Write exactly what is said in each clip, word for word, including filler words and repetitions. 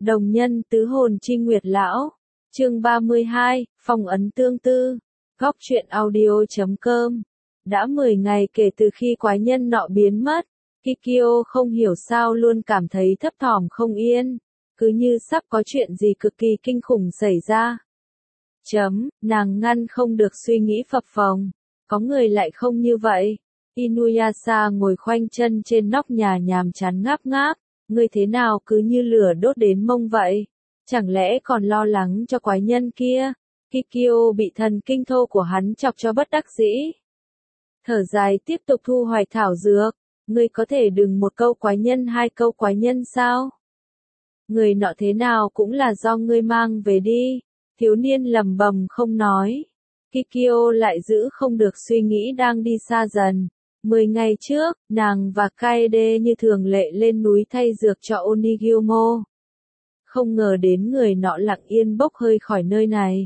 Đồng nhân tứ hồn chi nguyệt lão. Chương ba mươi hai, phong ấn tương tư. Góc truyện audio chấm com. Đã mười ngày kể từ khi quái nhân nọ biến mất, Kikyo không hiểu sao luôn cảm thấy thấp thỏm không yên, cứ như sắp có chuyện gì cực kỳ kinh khủng xảy ra. Chấm, nàng ngăn không được suy nghĩ phập phồng, có người lại không như vậy. Inuyasha ngồi khoanh chân trên nóc nhà nhàm chán ngáp ngáp, ngươi thế nào cứ như lửa đốt đến mông vậy? Chẳng lẽ còn lo lắng cho quái nhân kia? Kikyo bị thần kinh thô của hắn chọc cho bất đắc dĩ. Thở dài tiếp tục thu hoạch thảo dược, ngươi có thể đừng một câu quái nhân hai câu quái nhân sao? Người nọ thế nào cũng là do ngươi mang về đi, thiếu niên lầm bầm không nói. Kikyo lại giữ không được suy nghĩ đang đi xa dần. Mười ngày trước, nàng và Kaede như thường lệ lên núi thay dược cho Onigyomo. Không ngờ đến người nọ lặng yên bốc hơi khỏi nơi này.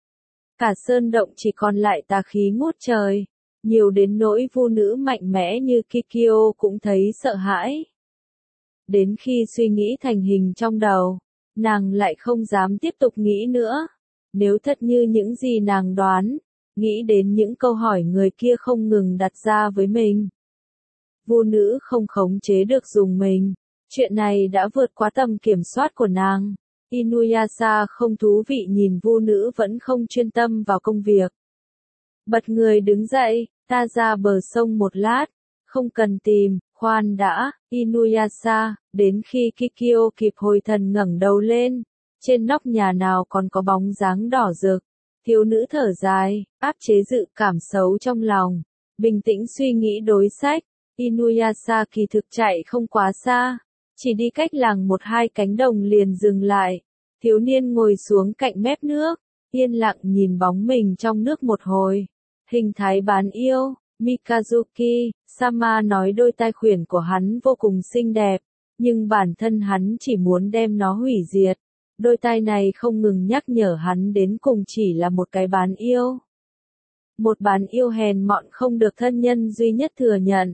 Cả sơn động chỉ còn lại tà khí ngút trời, nhiều đến nỗi vu nữ mạnh mẽ như Kikyo cũng thấy sợ hãi. Đến khi suy nghĩ thành hình trong đầu, nàng lại không dám tiếp tục nghĩ nữa. Nếu thật như những gì nàng đoán, nghĩ đến những câu hỏi người kia không ngừng đặt ra với mình. Vu nữ không khống chế được dùng mình, chuyện này đã vượt quá tầm kiểm soát của nàng. Inuyasha không thú vị nhìn vu nữ vẫn không chuyên tâm vào công việc. Bật người đứng dậy, ta ra bờ sông một lát, không cần tìm, khoan đã, Inuyasha, đến khi Kikyo kịp hồi thần ngẩng đầu lên, trên nóc nhà nào còn có bóng dáng đỏ rực. Thiếu nữ thở dài, áp chế dự cảm xấu trong lòng, bình tĩnh suy nghĩ đối sách. Inuyasha kỳ thực chạy không quá xa, chỉ đi cách làng một hai cánh đồng liền dừng lại. Thiếu niên ngồi xuống cạnh mép nước, yên lặng nhìn bóng mình trong nước một hồi. Hình thái bán yêu, Mikazuki, Sama nói đôi tai khuyển của hắn vô cùng xinh đẹp, nhưng bản thân hắn chỉ muốn đem nó hủy diệt. Đôi tai này không ngừng nhắc nhở hắn đến cùng chỉ là một cái bán yêu. Một bán yêu hèn mọn không được thân nhân duy nhất thừa nhận.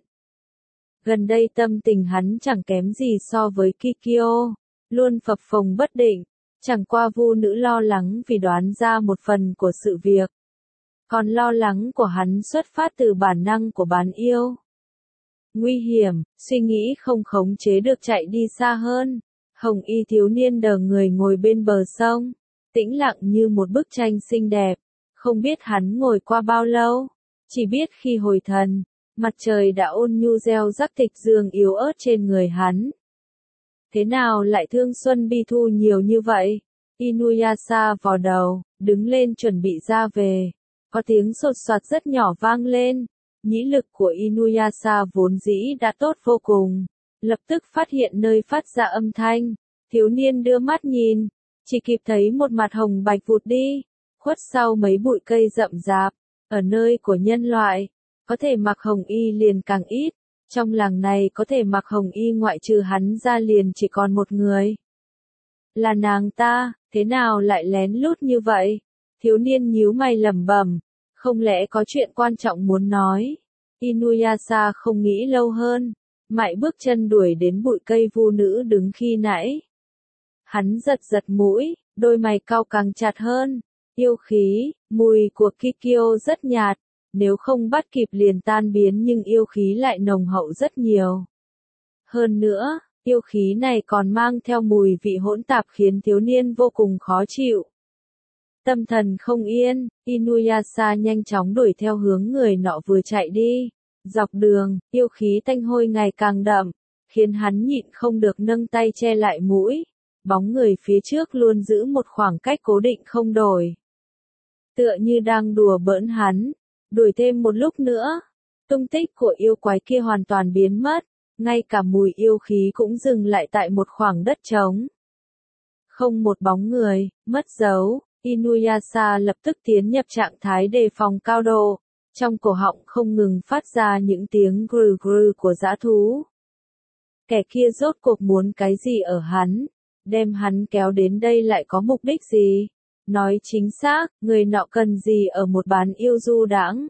Gần đây tâm tình hắn chẳng kém gì so với Kikyo, luôn phập phồng bất định, chẳng qua vu nữ lo lắng vì đoán ra một phần của sự việc. Còn lo lắng của hắn xuất phát từ bản năng của bán yêu. Nguy hiểm, suy nghĩ không khống chế được chạy đi xa hơn. Hồng y thiếu niên đờ người ngồi bên bờ sông, tĩnh lặng như một bức tranh xinh đẹp, không biết hắn ngồi qua bao lâu, chỉ biết khi hồi thần, mặt trời đã ôn nhu gieo rắc thịt dương yếu ớt trên người hắn. Thế nào lại thương xuân bi thu nhiều như vậy? Inuyasha vò đầu, đứng lên chuẩn bị ra về, có tiếng sột soạt rất nhỏ vang lên, nhĩ lực của Inuyasha vốn dĩ đã tốt vô cùng. Lập tức phát hiện nơi phát ra âm thanh, thiếu niên đưa mắt nhìn, chỉ kịp thấy một mặt hồng bạch vụt đi, khuất sau mấy bụi cây rậm rạp, ở nơi của nhân loại, có thể mặc hồng y liền càng ít, trong làng này có thể mặc hồng y ngoại trừ hắn ra liền chỉ còn một người. Là nàng ta, thế nào lại lén lút như vậy? Thiếu niên nhíu mày lẩm bẩm, không lẽ có chuyện quan trọng muốn nói? Inuyasha không nghĩ lâu hơn. Mại bước chân đuổi đến bụi cây vu nữ đứng khi nãy. Hắn giật giật mũi, đôi mày cau càng chặt hơn. Yêu khí, mùi của Kikyo rất nhạt, nếu không bắt kịp liền tan biến nhưng yêu khí lại nồng hậu rất nhiều. Hơn nữa, yêu khí này còn mang theo mùi vị hỗn tạp khiến thiếu niên vô cùng khó chịu. Tâm thần không yên, Inuyasha nhanh chóng đuổi theo hướng người nọ vừa chạy đi. Dọc đường, yêu khí tanh hôi ngày càng đậm, khiến hắn nhịn không được nâng tay che lại mũi. Bóng người phía trước luôn giữ một khoảng cách cố định không đổi. Tựa như đang đùa bỡn hắn, đuổi thêm một lúc nữa. Tung tích của yêu quái kia hoàn toàn biến mất, ngay cả mùi yêu khí cũng dừng lại tại một khoảng đất trống. Không một bóng người, mất dấu, Inuyasha lập tức tiến nhập trạng thái đề phòng cao độ. Trong cổ họng không ngừng phát ra những tiếng grừ grừ của dã thú. Kẻ kia rốt cuộc muốn cái gì ở hắn? Đem hắn kéo đến đây lại có mục đích gì? Nói chính xác, người nọ cần gì ở một bán yêu du đãng?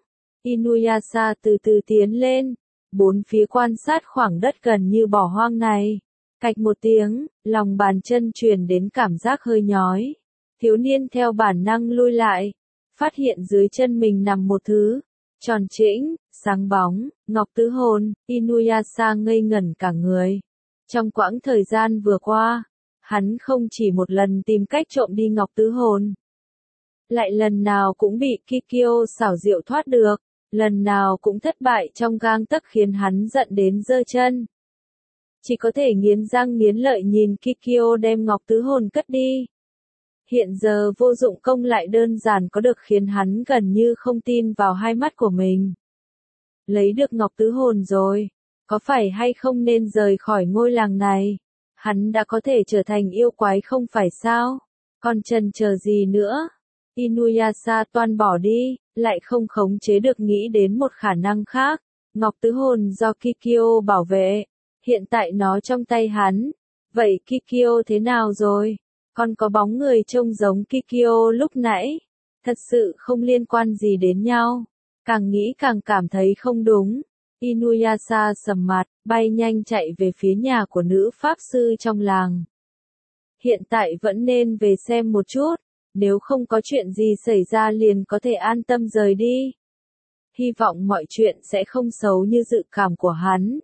Inuyasha từ từ tiến lên, bốn phía quan sát khoảng đất gần như bỏ hoang này. Cạch một tiếng, lòng bàn chân truyền đến cảm giác hơi nhói. Thiếu niên theo bản năng lui lại, phát hiện dưới chân mình nằm một thứ tròn trĩnh, sáng bóng, ngọc tứ hồn. Inuyasha ngây ngẩn cả người. Trong quãng thời gian vừa qua, hắn không chỉ một lần tìm cách trộm đi ngọc tứ hồn, lại lần nào cũng bị Kikyo xảo diệu thoát được, lần nào cũng thất bại trong gang tấc khiến hắn giận đến giơ chân. Chỉ có thể nghiến răng nghiến lợi nhìn Kikyo đem ngọc tứ hồn cất đi. Hiện giờ vô dụng công lại đơn giản có được khiến hắn gần như không tin vào hai mắt của mình. Lấy được ngọc tứ hồn rồi, có phải hay không nên rời khỏi ngôi làng này? Hắn đã có thể trở thành yêu quái không phải sao? Còn chần chờ gì nữa? Inuyasha toan bỏ đi, lại không khống chế được nghĩ đến một khả năng khác. Ngọc tứ hồn do Kikyo bảo vệ, hiện tại nó trong tay hắn. Vậy Kikyo thế nào rồi? Còn có bóng người trông giống Kikyo lúc nãy, thật sự không liên quan gì đến nhau. Càng nghĩ càng cảm thấy không đúng. Inuyasha sầm mặt, bay nhanh chạy về phía nhà của nữ pháp sư trong làng. Hiện tại vẫn nên về xem một chút, nếu không có chuyện gì xảy ra liền có thể an tâm rời đi. Hy vọng mọi chuyện sẽ không xấu như dự cảm của hắn.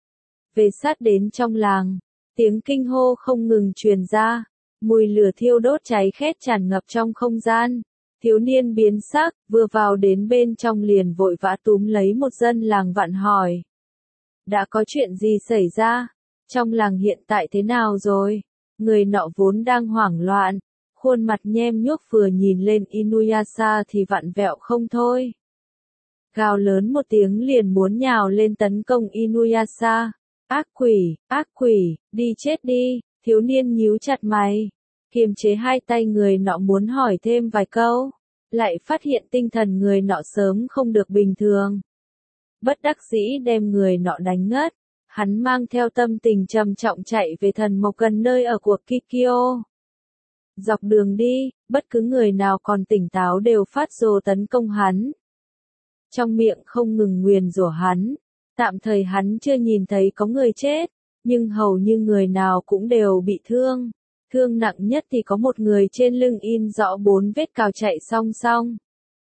Về sát đến trong làng, tiếng kinh hô không ngừng truyền ra, mùi lửa thiêu đốt cháy khét tràn ngập trong không gian. Thiếu niên biến sắc, vừa vào đến bên trong liền vội vã túm lấy một dân làng vặn hỏi. Đã có chuyện gì xảy ra? Trong làng hiện tại thế nào rồi? Người nọ vốn đang hoảng loạn, khuôn mặt nhem nhuốc vừa nhìn lên Inuyasha thì vặn vẹo không thôi. Gào lớn một tiếng liền muốn nhào lên tấn công Inuyasha. Ác quỷ, ác quỷ, đi chết đi, thiếu niên nhíu chặt mày. Kiềm chế hai tay người nọ muốn hỏi thêm vài câu, lại phát hiện tinh thần người nọ sớm không được bình thường. Bất đắc dĩ đem người nọ đánh ngất, hắn mang theo tâm tình trầm trọng chạy về thần mộc gần nơi ở của Kikyo. Dọc đường đi, bất cứ người nào còn tỉnh táo đều phát rồ tấn công hắn. Trong miệng không ngừng nguyền rủa hắn, tạm thời hắn chưa nhìn thấy có người chết, nhưng hầu như người nào cũng đều bị thương. Thương nặng nhất thì có một người trên lưng in rõ bốn vết cào chạy song song.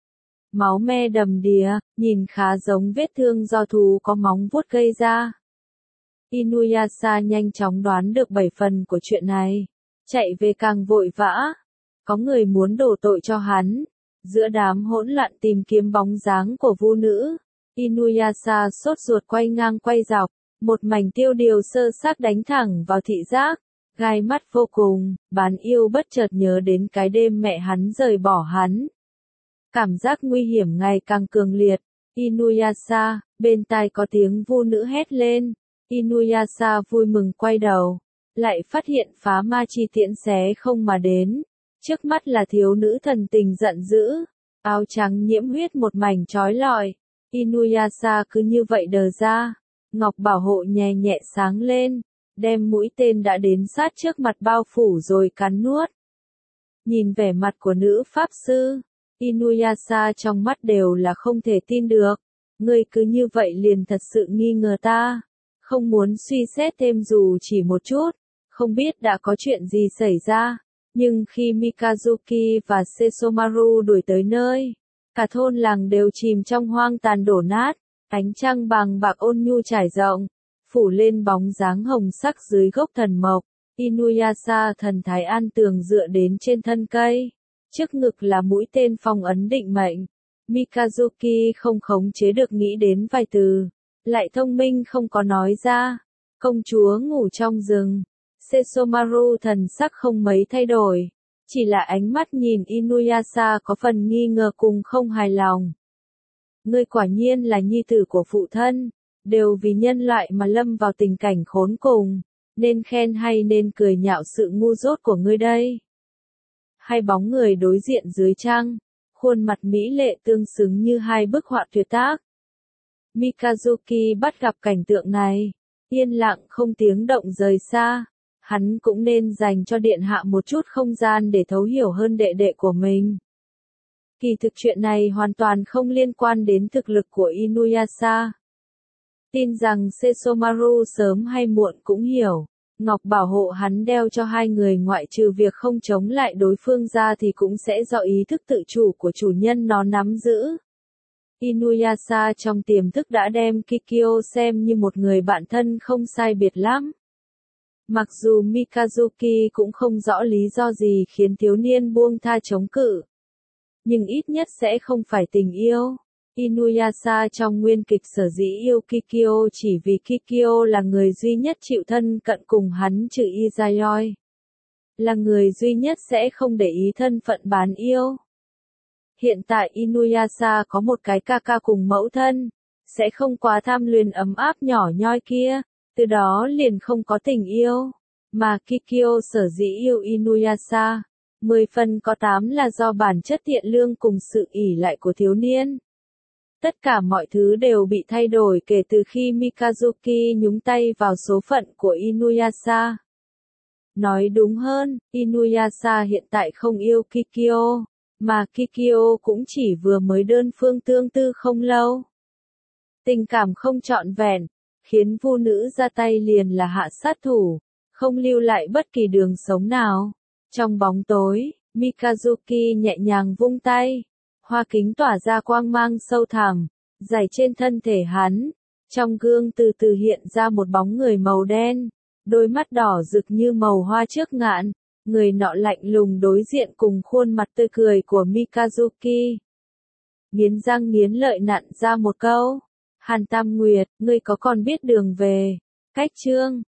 Máu me đầm đìa, nhìn khá giống vết thương do thú có móng vuốt gây ra. Inuyasha nhanh chóng đoán được bảy phần của chuyện này, chạy về càng vội vã. Có người muốn đổ tội cho hắn. Giữa đám hỗn loạn tìm kiếm bóng dáng của vu nữ, Inuyasha sốt ruột quay ngang quay dọc, một mảnh tiêu điều sơ xác đánh thẳng vào thị giác. Gai mắt vô cùng, bán yêu bất chợt nhớ đến cái đêm mẹ hắn rời bỏ hắn. Cảm giác nguy hiểm ngày càng cường liệt. Inuyasha, bên tai có tiếng vu nữ hét lên. Inuyasha vui mừng quay đầu, lại phát hiện phá ma chi tiễn xé không mà đến. Trước mắt là thiếu nữ thần tình giận dữ, áo trắng nhiễm huyết một mảnh trói lọi. Inuyasha cứ như vậy đờ ra, ngọc bảo hộ nhẹ nhẹ sáng lên, đem mũi tên đã đến sát trước mặt bao phủ rồi cắn nuốt. Nhìn vẻ mặt của nữ pháp sư, Inuyasha trong mắt đều là không thể tin được. Ngươi cứ như vậy liền thật sự nghi ngờ ta, không muốn suy xét thêm dù chỉ một chút, không biết đã có chuyện gì xảy ra. Nhưng khi Mikazuki và Sesomaru đuổi tới nơi, cả thôn làng đều chìm trong hoang tàn đổ nát, ánh trăng bằng bạc ôn nhu trải rộng, phủ lên bóng dáng hồng sắc dưới gốc thần mộc. Inuyasha thần thái an tường dựa đến trên thân cây, trước ngực là mũi tên phong ấn định mệnh. Mikazuki không khống chế được nghĩ đến vài từ, lại thông minh không có nói ra. Công chúa ngủ trong rừng. Sesomaru thần sắc không mấy thay đổi, chỉ là ánh mắt nhìn Inuyasha có phần nghi ngờ cùng không hài lòng. Ngươi quả nhiên là nhi tử của phụ thân, đều vì nhân loại mà lâm vào tình cảnh khốn cùng, nên khen hay nên cười nhạo sự ngu dốt của ngươi đây. Hai bóng người đối diện dưới trăng, khuôn mặt mỹ lệ tương xứng như hai bức họa tuyệt tác. Mikazuki bắt gặp cảnh tượng này, yên lặng không tiếng động rời xa. Hắn cũng nên dành cho điện hạ một chút không gian để thấu hiểu hơn đệ đệ của mình. Kỳ thực chuyện này hoàn toàn không liên quan đến thực lực của Inuyasha. Tin rằng Sesomaru sớm hay muộn cũng hiểu, ngọc bảo hộ hắn đeo cho hai người ngoại trừ việc không chống lại đối phương ra thì cũng sẽ do ý thức tự chủ của chủ nhân nó nắm giữ. Inuyasha trong tiềm thức đã đem Kikyo xem như một người bạn thân không sai biệt lắm. Mặc dù Mikazuki cũng không rõ lý do gì khiến thiếu niên buông tha chống cự, nhưng ít nhất sẽ không phải tình yêu. Inuyasha trong nguyên kịch sở dĩ yêu Kikyo chỉ vì Kikyo là người duy nhất chịu thân cận cùng hắn trừ Izayoi. Là người duy nhất sẽ không để ý thân phận bán yêu. Hiện tại Inuyasha có một cái ca ca cùng mẫu thân, sẽ không quá tham luyến ấm áp nhỏ nhoi kia, từ đó liền không có tình yêu. Mà Kikyo sở dĩ yêu Inuyasha, mười phần có tám là do bản chất thiện lương cùng sự ỷ lại của thiếu niên. Tất cả mọi thứ đều bị thay đổi kể từ khi Mikazuki nhúng tay vào số phận của Inuyasha. Nói đúng hơn, Inuyasha hiện tại không yêu Kikyo, mà Kikyo cũng chỉ vừa mới đơn phương tương tư không lâu. Tình cảm không trọn vẹn, khiến vu nữ ra tay liền là hạ sát thủ, không lưu lại bất kỳ đường sống nào. Trong bóng tối, Mikazuki nhẹ nhàng vung tay, hoa kính tỏa ra quang mang sâu thẳm, dày trên thân thể hắn. Trong gương từ từ hiện ra một bóng người màu đen, đôi mắt đỏ rực như màu hoa trước ngạn, người nọ lạnh lùng đối diện cùng khuôn mặt tươi cười của Mikazuki. Nghiến răng nghiến lợi nặn ra một câu, Hàn Tam Nguyệt, ngươi có còn biết đường về? Cách chương